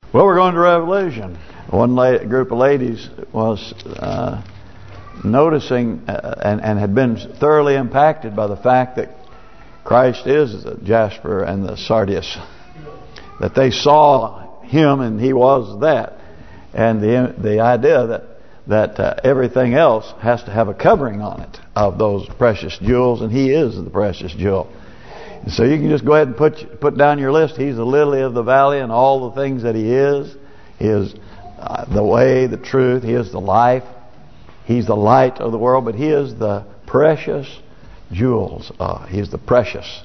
Well, we're going to Revelation. One group of ladies was noticing and had been thoroughly impacted by the fact that Christ is the jasper and the sardius. That they saw Him and He was that. And the idea that everything else has to have a covering on it of those precious jewels, and He is the precious jewel. And so you can just go ahead and put down your list. He's the lily of the valley and all the things that He is. He is the way, the truth. He is the life. He's the light of the world, but He is the precious jewels. He's the precious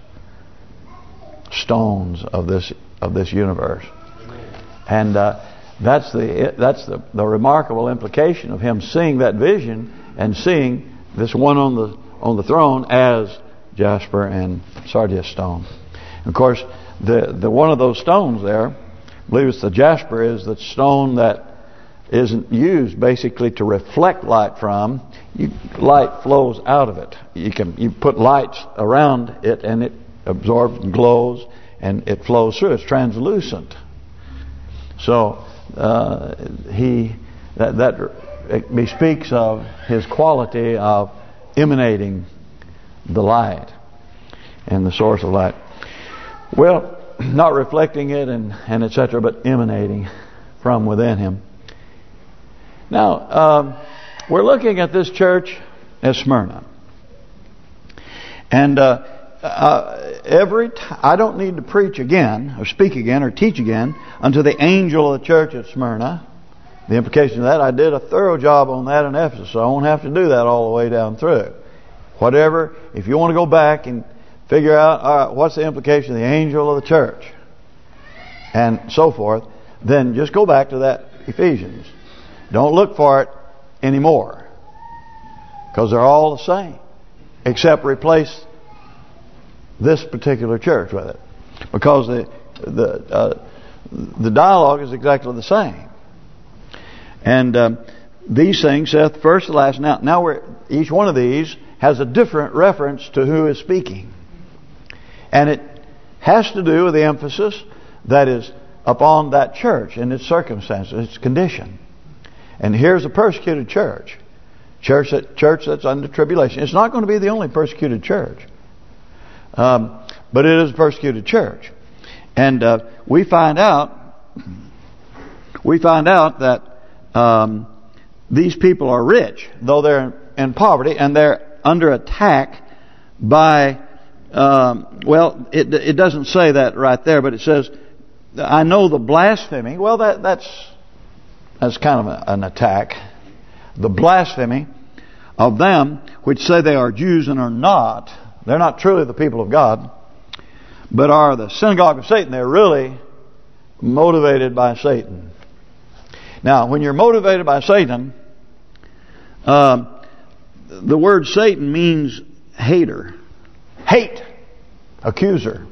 stones of this universe. And that's the remarkable implication of Him seeing that vision and seeing this one on the throne as jasper and sardius stone. Of course, the one of those stones there, I believe it's the jasper, is the stone that isn't used basically to reflect light from. Light flows out of it. You put lights around it and it absorbs and glows and it flows through. It's translucent. So that bespeaks of His quality of emanating the light and the source of light. Well, not reflecting it and etc., but emanating from within Him. Now, we're looking at this church at Smyrna. And I don't need to preach again, or speak again, or teach again unto the angel of the church at Smyrna. The implication of that, I did a thorough job on that in Ephesus, so I won't have to do that all the way down through. Whatever, if you want to go back and figure out, all right, what's the implication of the angel of the church, and so forth, then just go back to that Ephesians. Don't look for it anymore, because they're all the same, except replace this particular church with it, because the dialogue is exactly the same. And these things saith first to last. Now each one of these has a different reference to who is speaking, and it has to do with the emphasis that is upon that church and its circumstances, its condition. And here's a persecuted church that's under tribulation. It's not going to be the only persecuted church, but it is a persecuted church. And we find out that these people are rich, though they're in poverty, and they're under attack by, it doesn't say that right there, but it says, I know the blasphemy. Well, that's kind of an attack. The blasphemy of them which say they are Jews and are not. They're not truly the people of God, but are the synagogue of Satan. They're really motivated by Satan. Now, when you're motivated by Satan, the word Satan means hater. Hate. Accuser.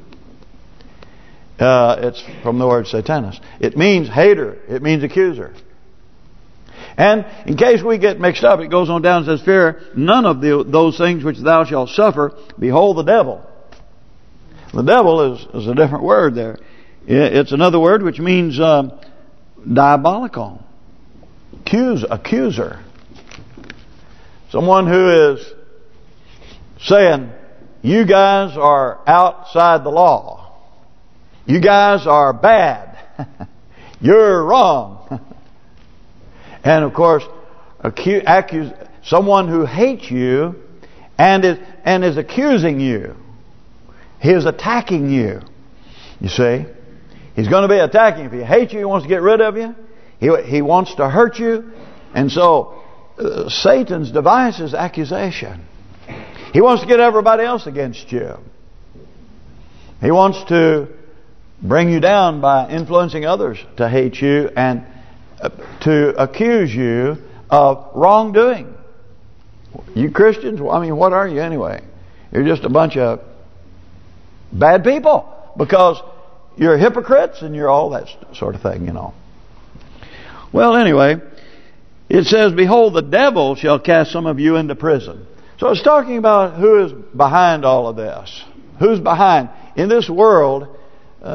It's from the word Satanus. It means hater. It means accuser. And in case we get mixed up, it goes on down and says, fear none of those things which thou shalt suffer. Behold the devil. The devil is a different word there. It's another word which means diabolical. Accuser. Someone who is saying, you guys are outside the law. You guys are bad. You're wrong. And of course, someone who hates you and is accusing you. He is attacking you. You see, he's going to be attacking. If he hates you, he wants to get rid of you. He wants to hurt you, and so Satan's device is accusation. He wants to get everybody else against you. He wants to bring you down by influencing others to hate you and to accuse you of wrongdoing. You Christians, I mean, what are you anyway? You're just a bunch of bad people because you're hypocrites and you're all that sort of thing, you know. Well, anyway, it says, behold, the devil shall cast some of you into prison. So it's talking about who is behind all of this. Who's behind? In this world,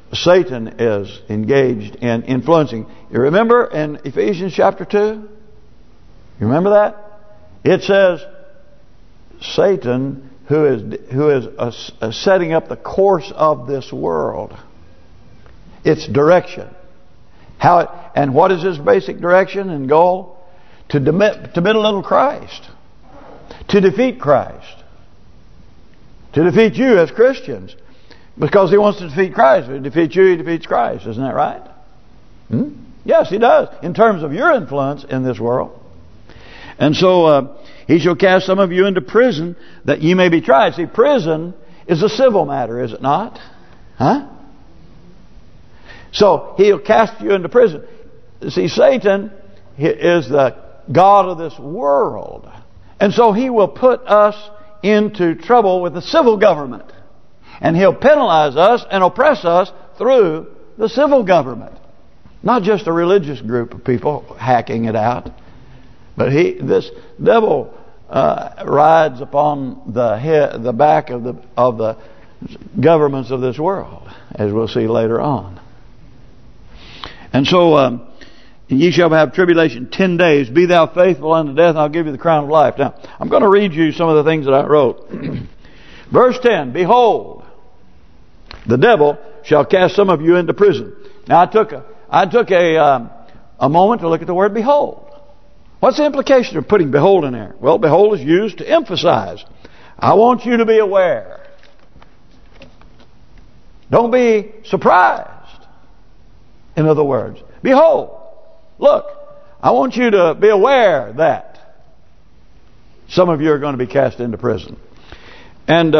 Satan is engaged in influencing. You remember in Ephesians chapter 2? You remember that? It says Satan, who is setting up the course of this world, its direction. And what is his basic direction and goal? To belittle Christ, to defeat Christ, to defeat you as Christians, because he wants to defeat Christ. If he defeats you, he defeats Christ. Isn't that right? Yes, he does. In terms of your influence in this world. And so he shall cast some of you into prison, that ye may be tried. See, prison is a civil matter, is it not? Huh? So he'll cast you into prison. See, Satan is the god of this world. And so he will put us into trouble with the civil government. And he'll penalize us and oppress us through the civil government. Not just a religious group of people hacking it out. But this devil rides upon the back of the governments of this world, as we'll see later on. And so ye shall have tribulation 10 days. Be thou faithful unto death, and I'll give you the crown of life. Now, I'm going to read you some of the things that I wrote. Verse 10, behold, the devil shall cast some of you into prison. Now, I took a moment to look at the word behold. What's the implication of putting behold in there? Well, behold is used to emphasize. I want you to be aware. Don't be surprised. In other words, behold. Look, I want you to be aware that some of you are going to be cast into prison. And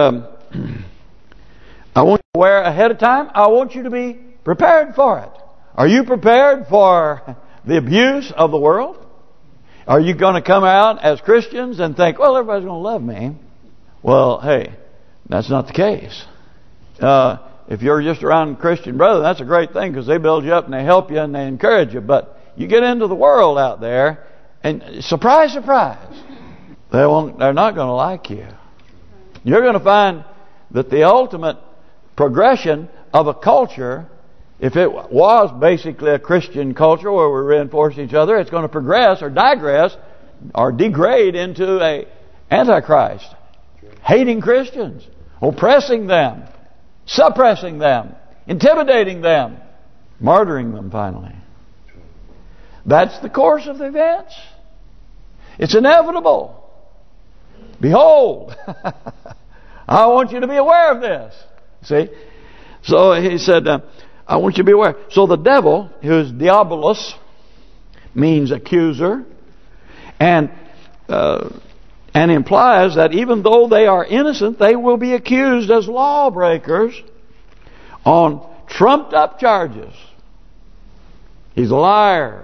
I want you to be aware ahead of time. I want you to be prepared for it. Are you prepared for the abuse of the world? Are you going to come out as Christians and think, well, everybody's going to love me? Well, hey, that's not the case. If you're just around Christian brother, that's a great thing, because they build you up and they help you and they encourage you. But you get into the world out there, and surprise, surprise, they're not going to like you. You're going to find that the ultimate progression of a culture, if it was basically a Christian culture where we reinforce each other, it's going to progress or digress or degrade into a antichrist, hating Christians, oppressing them, suppressing them, intimidating them, martyring them finally. That's the course of the events. It's inevitable. Behold, I want you to be aware of this. See? So he said, I want you to be aware. So the devil, who is diabolos, means accuser, and implies that even though they are innocent, they will be accused as lawbreakers on trumped up charges. He's a liar.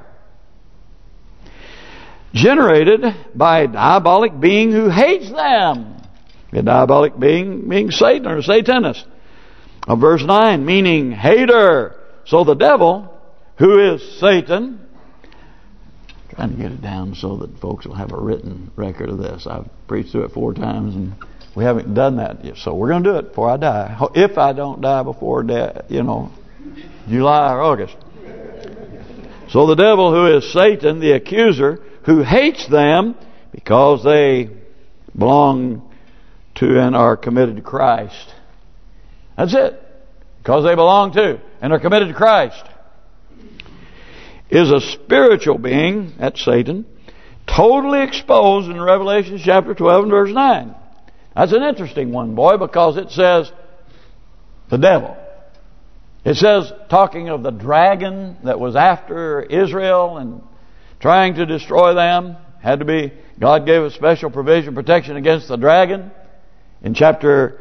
Generated by a diabolic being who hates them. A diabolic being Satan or Satanist. Verse 9, meaning hater. So the devil, who is Satan, trying to get it down so that folks will have a written record of this. I've preached through it 4 times and we haven't done that yet. So we're going to do it before I die. If I don't die before July or August. So the devil, who is Satan, the accuser, who hates them because they belong to and are committed to Christ. That's it. Because they belong to and are committed to Christ. Is a spiritual being, that's Satan, totally exposed in Revelation chapter 12 and verse 9. That's an interesting one, boy, because it says the devil. It says, talking of the dragon that was after Israel and trying to destroy them, had to be, God gave a special provision, protection against the dragon. In chapter,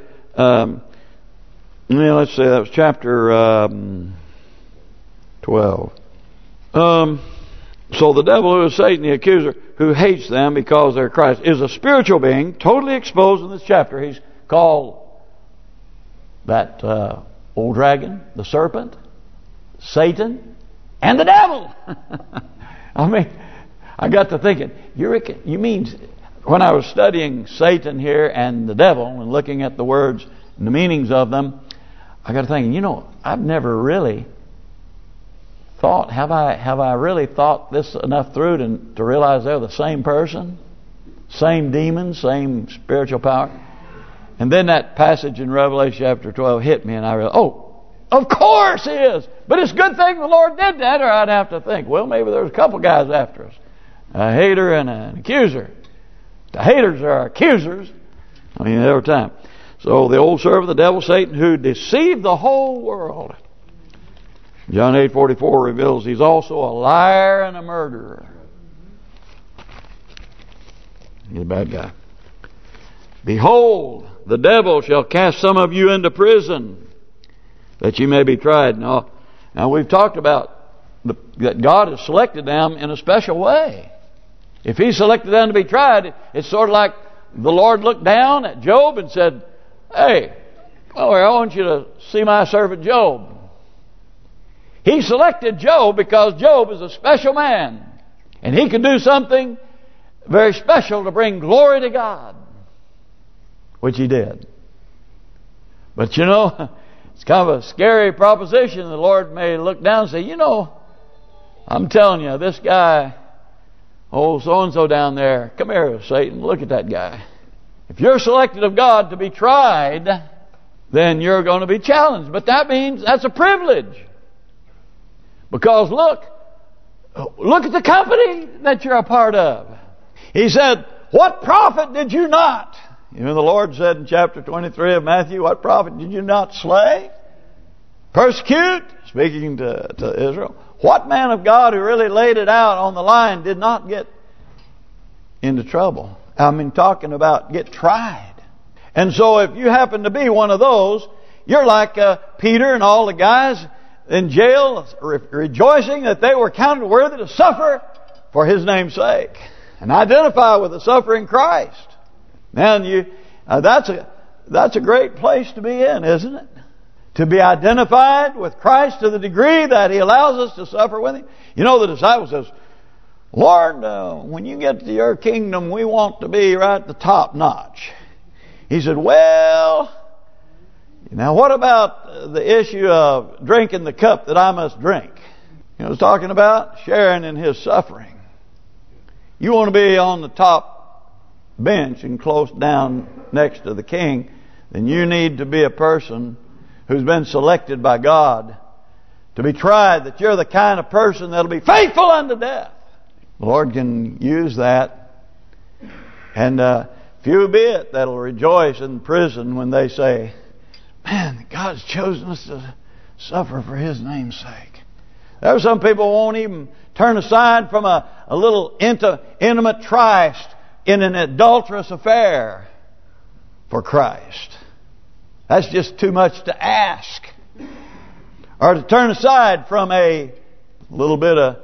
let's say that was chapter 12. So the devil, who is Satan, the accuser, who hates them because they're Christ, is a spiritual being, totally exposed in this chapter. He's called that old dragon, the serpent, Satan, and the devil. I mean, I got to thinking, you mean, when I was studying Satan here and the devil and looking at the words and the meanings of them, I got to think, I've never really thought, have I really thought this enough through to realize they're the same person, same demon, same spiritual power? And then that passage in Revelation chapter 12 hit me, and I realized, of course he is. But it's a good thing the Lord did that, or I'd have to think, well, maybe there's a couple guys after us, a hater and an accuser. The haters are accusers. Every time. So the old servant, the devil, Satan, who deceived the whole world. John 8:44 reveals he's also a liar and a murderer. He's a bad guy. Behold, the devil shall cast some of you into prison, that you may be tried. Now we've talked about that God has selected them in a special way. If He selected them to be tried, it's sort of like the Lord looked down at Job and said, hey, I want you to see my servant Job. He selected Job because Job is a special man. And he could do something very special to bring glory to God. Which he did. But it's kind of a scary proposition. The Lord may look down and say, I'm telling you, this guy, so-and-so down there, come here, Satan, look at that guy. If you're selected of God to be tried, then you're going to be challenged. But that means that's a privilege. Because look at the company that you're a part of. He said, what prophet did you not? The Lord said in chapter 23 of Matthew, what prophet did you not slay? Persecute? Speaking to Israel. What man of God who really laid it out on the line did not get into trouble? Talking about get tried. And so if you happen to be one of those, you're like Peter and all the guys in jail, rejoicing that they were counted worthy to suffer for His name's sake and identify with the suffering Christ. Now, that's a great place to be in, isn't it? To be identified with Christ to the degree that He allows us to suffer with Him. The disciple says, Lord, when you get to your kingdom, we want to be right at the top notch. He said, well, now what about the issue of drinking the cup that I must drink? It's talking about sharing in His suffering. You want to be on the top bench and close down next to the king, then you need to be a person who's been selected by God to be tried, that you're the kind of person that'll be faithful unto death. The Lord can use that. And few be it that'll rejoice in prison when they say, man, God's chosen us to suffer for His name's sake. There are some people who won't even turn aside from a little intimate tryst in an adulterous affair for Christ. That's just too much to ask. Or to turn aside from a little bit of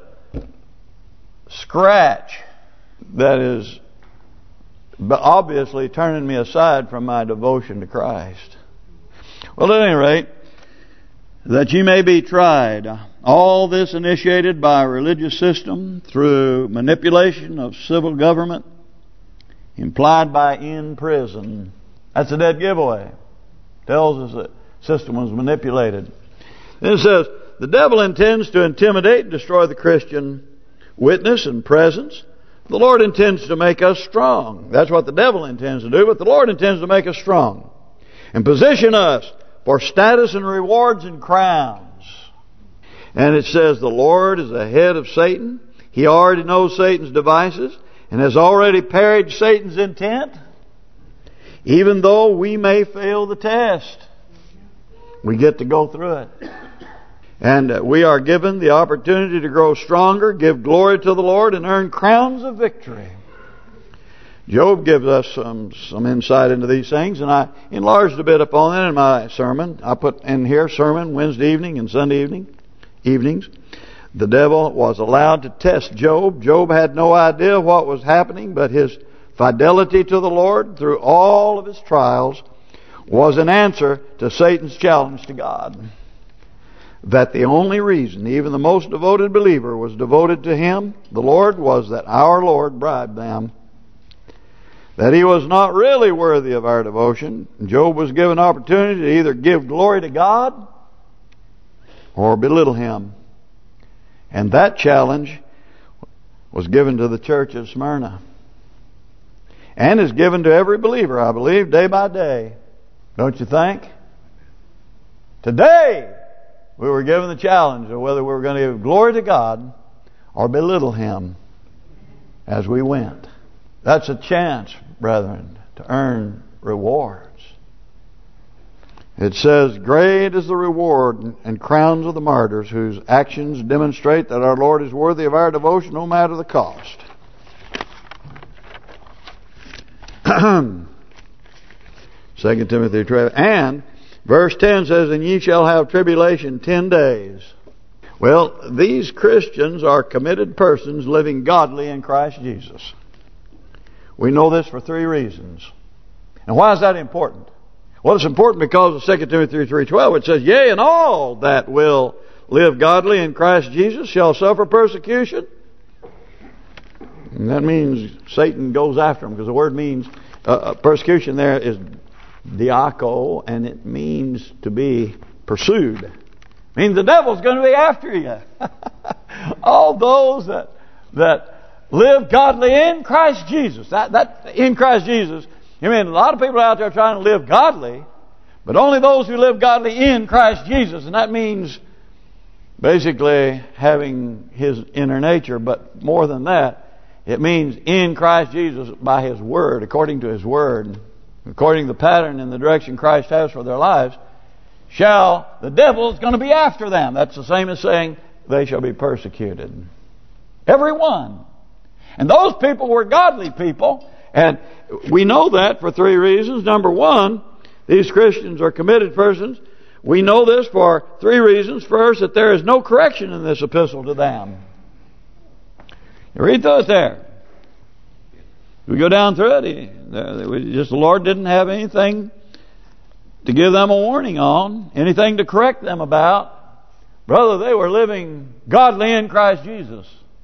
scratch that is obviously turning me aside from my devotion to Christ. Well, at any rate, that you may be tried. All this initiated by a religious system through manipulation of civil government, implied by in prison. That's a dead giveaway. Tells us that the system was manipulated. Then it says, the devil intends to intimidate and destroy the Christian witness and presence. The Lord intends to make us strong. That's what the devil intends to do, but the Lord intends to make us strong and position us for status and rewards and crowns. And it says the Lord is the head of Satan. He already knows Satan's devices and has already parried Satan's intent. Even though we may fail the test, we get to go through it. And we are given the opportunity to grow stronger, give glory to the Lord, and earn crowns of victory. Job gives us some insight into these things, and I enlarged a bit upon it in my sermon. I put in here sermon Wednesday evening and Sunday evenings. The devil was allowed to test Job. Job had no idea what was happening, but his fidelity to the Lord through all of his trials was an answer to Satan's challenge to God. That the only reason even the most devoted believer was devoted to Him, the Lord, was that our Lord bribed them. that he was not really worthy of our devotion. Job was given opportunity to either give glory to God or belittle Him. And that challenge was given to the church of Smyrna. And is given to every believer, I believe, day by day. Don't you think? Today, we were given the challenge of whether we were going to give glory to God or belittle Him as we went. That's a chance, brethren, to earn rewards. It says, great is the reward and crowns of the martyrs whose actions demonstrate that our Lord is worthy of our devotion no matter the cost. 2 Timothy 12. And verse 10 says, and ye shall have tribulation 10 days. Well, these Christians are committed persons living godly in Christ Jesus. We know this for 3 reasons. And why is that important? Well, it's important because of 2 Timothy 3:12, it says, yea, and all that will live godly in Christ Jesus shall suffer persecution. And that means Satan goes after them, because the word means, persecution there is diako, and it means to be pursued. It means the devil's going to be after you. All those that live godly in Christ Jesus. That in Christ Jesus. I mean, a lot of people out there trying to live godly, but only those who live godly in Christ Jesus. And that means basically having His inner nature. But more than that, it means in Christ Jesus by His Word, according to His Word, according to the pattern and the direction Christ has for their lives, the devil is going to be after them. That's the same as saying they shall be persecuted. Everyone. And those people were godly people. And we know that for 3 reasons. Number 1, these Christians are committed persons. We know this for 3 reasons. First, that there is no correction in this epistle to them. You read through it there. We go down through it. The Lord didn't have anything to give them a warning on, anything to correct them about. Brother, they were living godly in Christ Jesus.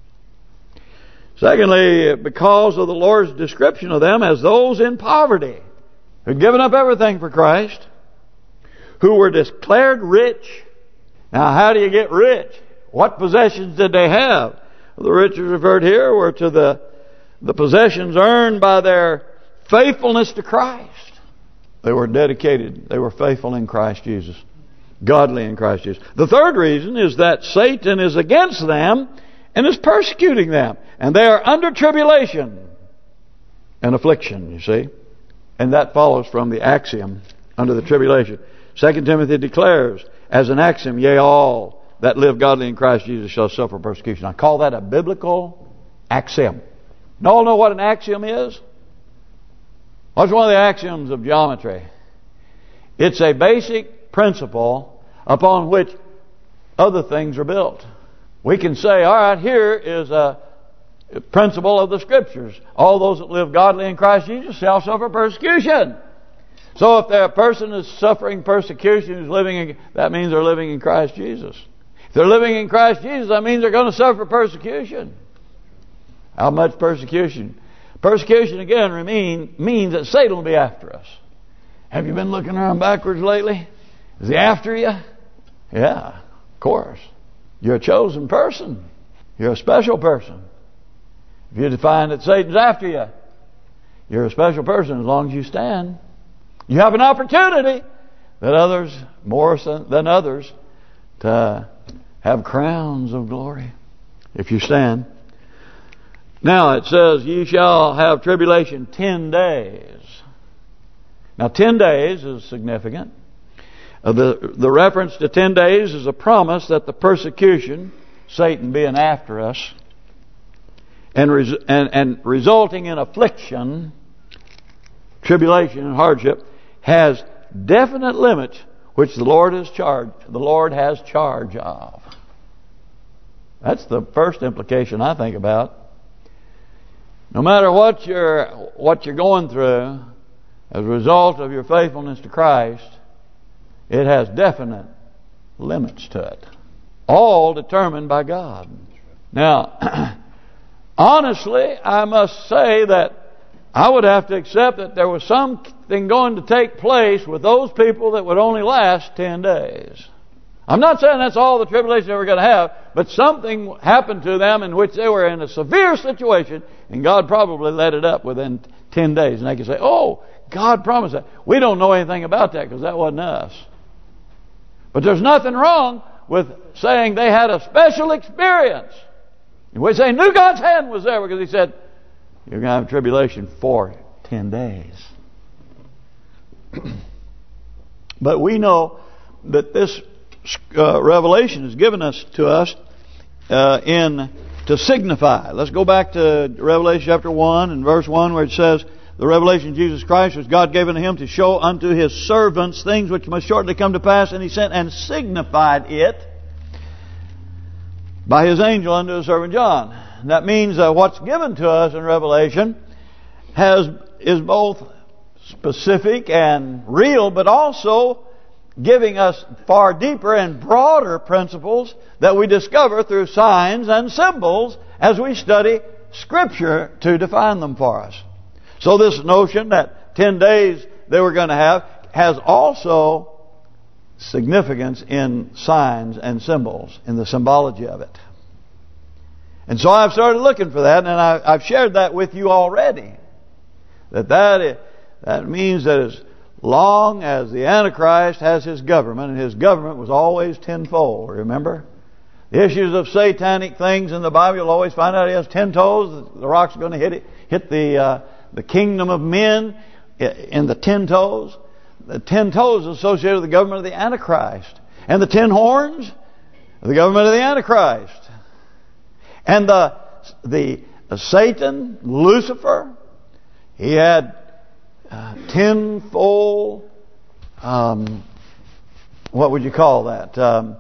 Secondly, because of the Lord's description of them as those in poverty, who'd given up everything for Christ, who were declared rich. Now, how do you get rich? What possessions did they have? The riches referred here were to the possessions earned by their faithfulness to Christ. They were dedicated. They were faithful in Christ Jesus. Godly in Christ Jesus. The third reason is that Satan is against them and is persecuting them. And they are under tribulation and affliction, you see. And that follows from the axiom, under the tribulation. 2 Timothy declares, as an axiom, yea, all that live godly in Christ Jesus shall suffer persecution. I call that a biblical axiom. You all know what an axiom is? What's one of the axioms of geometry? It's a basic principle upon which other things are built. We can say, all right, here is a principle of the Scriptures. All those that live godly in Christ Jesus shall suffer persecution. So if a person is suffering persecution, that means they're living in Christ Jesus. If they're living in Christ Jesus, that means they're going to suffer persecution. How much persecution? Persecution, again, means that Satan will be after us. Have you been looking around backwards lately? Is he after you? Yeah, of course. You're a chosen person. You're a special person. If you find that Satan's after you, you're a special person as long as you stand. You have an opportunity that others, more than others, to have crowns of glory if you stand. Now it says, ye shall have tribulation 10 days. Now 10 days is significant. The reference to 10 days is a promise that the persecution, Satan being after us, and resulting in affliction, tribulation and hardship, has definite limits which the Lord has charge of. That's the first implication I think about. No matter what you're going through as a result of your faithfulness to Christ, it has definite limits to it. All determined by God. Now, honestly, I must say that I would have to accept that there was something going to take place with those people that would only last 10 days. I'm not saying that's all the tribulation they were going to have, but something happened to them in which they were in a severe situation, and God probably let it up within 10 days. And they can say, oh, God promised that. We don't know anything about that because that wasn't us. But there's nothing wrong with saying they had a special experience in which they knew God's hand was there, because He said, you're going to have tribulation for 10 days. But we know that this revelation is given to us to signify. Let's go back to Revelation chapter 1 and verse 1, where it says, the revelation of Jesus Christ was God given to Him to show unto His servants things which must shortly come to pass, and He sent and signified it by His angel unto His servant John. And that means what's given to us in Revelation is both specific and real, but also giving us far deeper and broader principles that we discover through signs and symbols as we study Scripture to define them for us. So this notion that 10 days they were going to have has also significance in signs and symbols, in the symbology of it. And so I've started looking for that, and I've shared that with you already. That means that as long as the Antichrist has his government, and his government was always tenfold, remember? The issues of satanic things in the Bible, you'll always find out he has 10 toes. The rock's going to hit the kingdom of men in the 10 toes. The 10 toes associated with the government of the Antichrist. And the 10 horns, the government of the Antichrist. And the Satan, Lucifer, he had tenfold, what would you call that?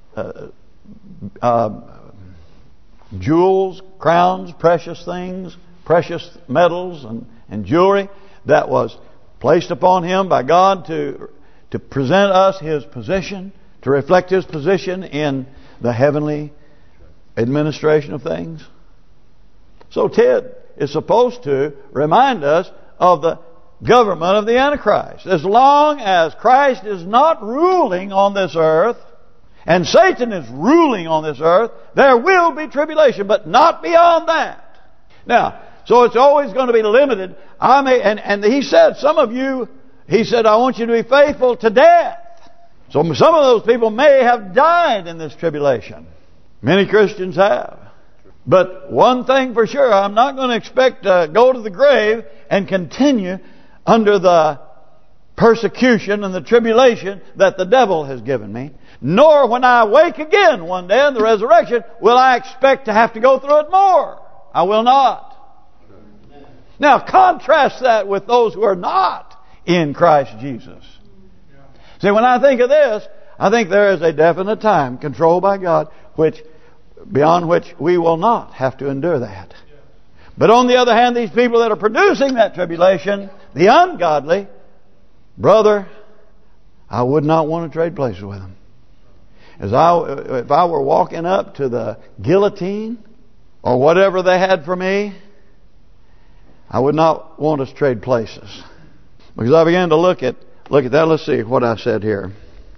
Jewels, crowns, precious things, precious metals and jewelry that was placed upon him by God to present us his position, to reflect his position in the heavenly administration of things. So Ted is supposed to remind us of the government of the Antichrist. As long as Christ is not ruling on this earth, and Satan is ruling on this earth, there will be tribulation, but not beyond that. Now, so it's always going to be limited. And he said, some of you, he said, I want you to be faithful to death. So some of those people may have died in this tribulation. Many Christians have. But one thing for sure, I'm not going to expect to go to the grave and continue under the persecution and the tribulation that the devil has given me. Nor when I wake again one day in the resurrection will I expect to have to go through it more. I will not. Now contrast that with those who are not in Christ Jesus. See, when I think of this, I think there is a definite time controlled by God beyond which we will not have to endure that. But on the other hand, these people that are producing that tribulation, the ungodly, brother, I would not want to trade places with them. If I were walking up to the guillotine or whatever they had for me, I would not want us to trade places. Because I began to look at that. Let's see what I said here.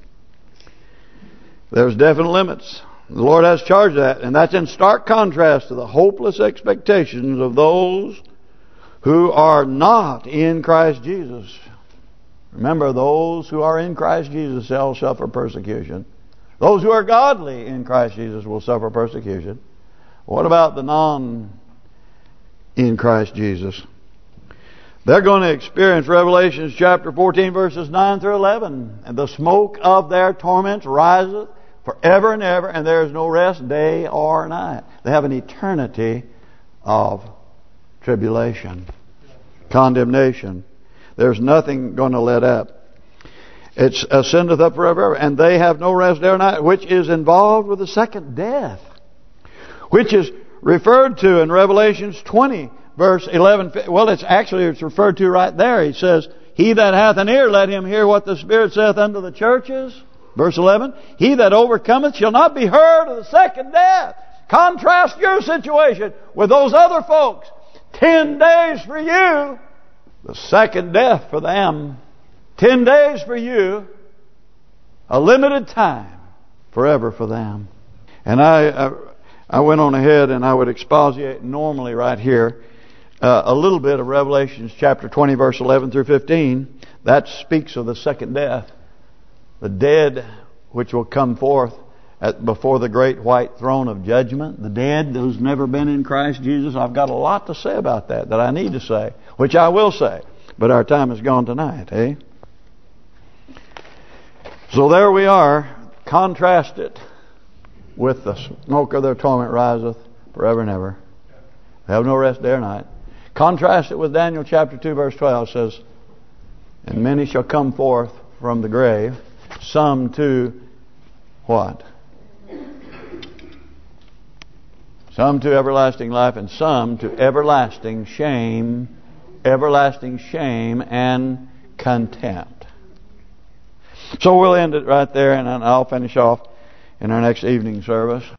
There's definite limits. The Lord has charge of that, and that's in stark contrast to the hopeless expectations of those who are not in Christ Jesus. Remember, those who are in Christ Jesus shall suffer persecution. Those who are godly in Christ Jesus will suffer persecution. What about the in Christ Jesus? They're going to experience Revelation chapter 14 verses 9 through 11. And the smoke of their torments riseth forever and ever, and there is no rest day or night. They have an eternity of tribulation, condemnation. There's nothing going to let up. It ascendeth up forever, and they have no rest day or night, which is involved with the second death, which is referred to in Revelations 20, verse 11. Well, it's referred to right there. He says, he that hath an ear, let him hear what the Spirit saith unto the churches. Verse 11, he that overcometh shall not be heard of the second death. Contrast your situation with those other folks. 10 days for you The second death for them. 10 days for you. A limited time. Forever for them. And I went on ahead and I would exposiate normally right here a little bit of Revelation chapter 20 verse 11 through 15. That speaks of the second death. The dead which will come forth before the great white throne of judgment. The dead, those never been in Christ Jesus. I've got a lot to say about that I need to say, which I will say. But our time is gone tonight, eh? So there we are. Contrast it with the smoke of their torment riseth forever and ever. They have no rest day or night. Contrast it with Daniel chapter 2 verse 12. It says, and many shall come forth from the grave, some to what? Some to everlasting life, and some to everlasting shame and contempt. So we'll end it right there, and I'll finish off in our next evening service.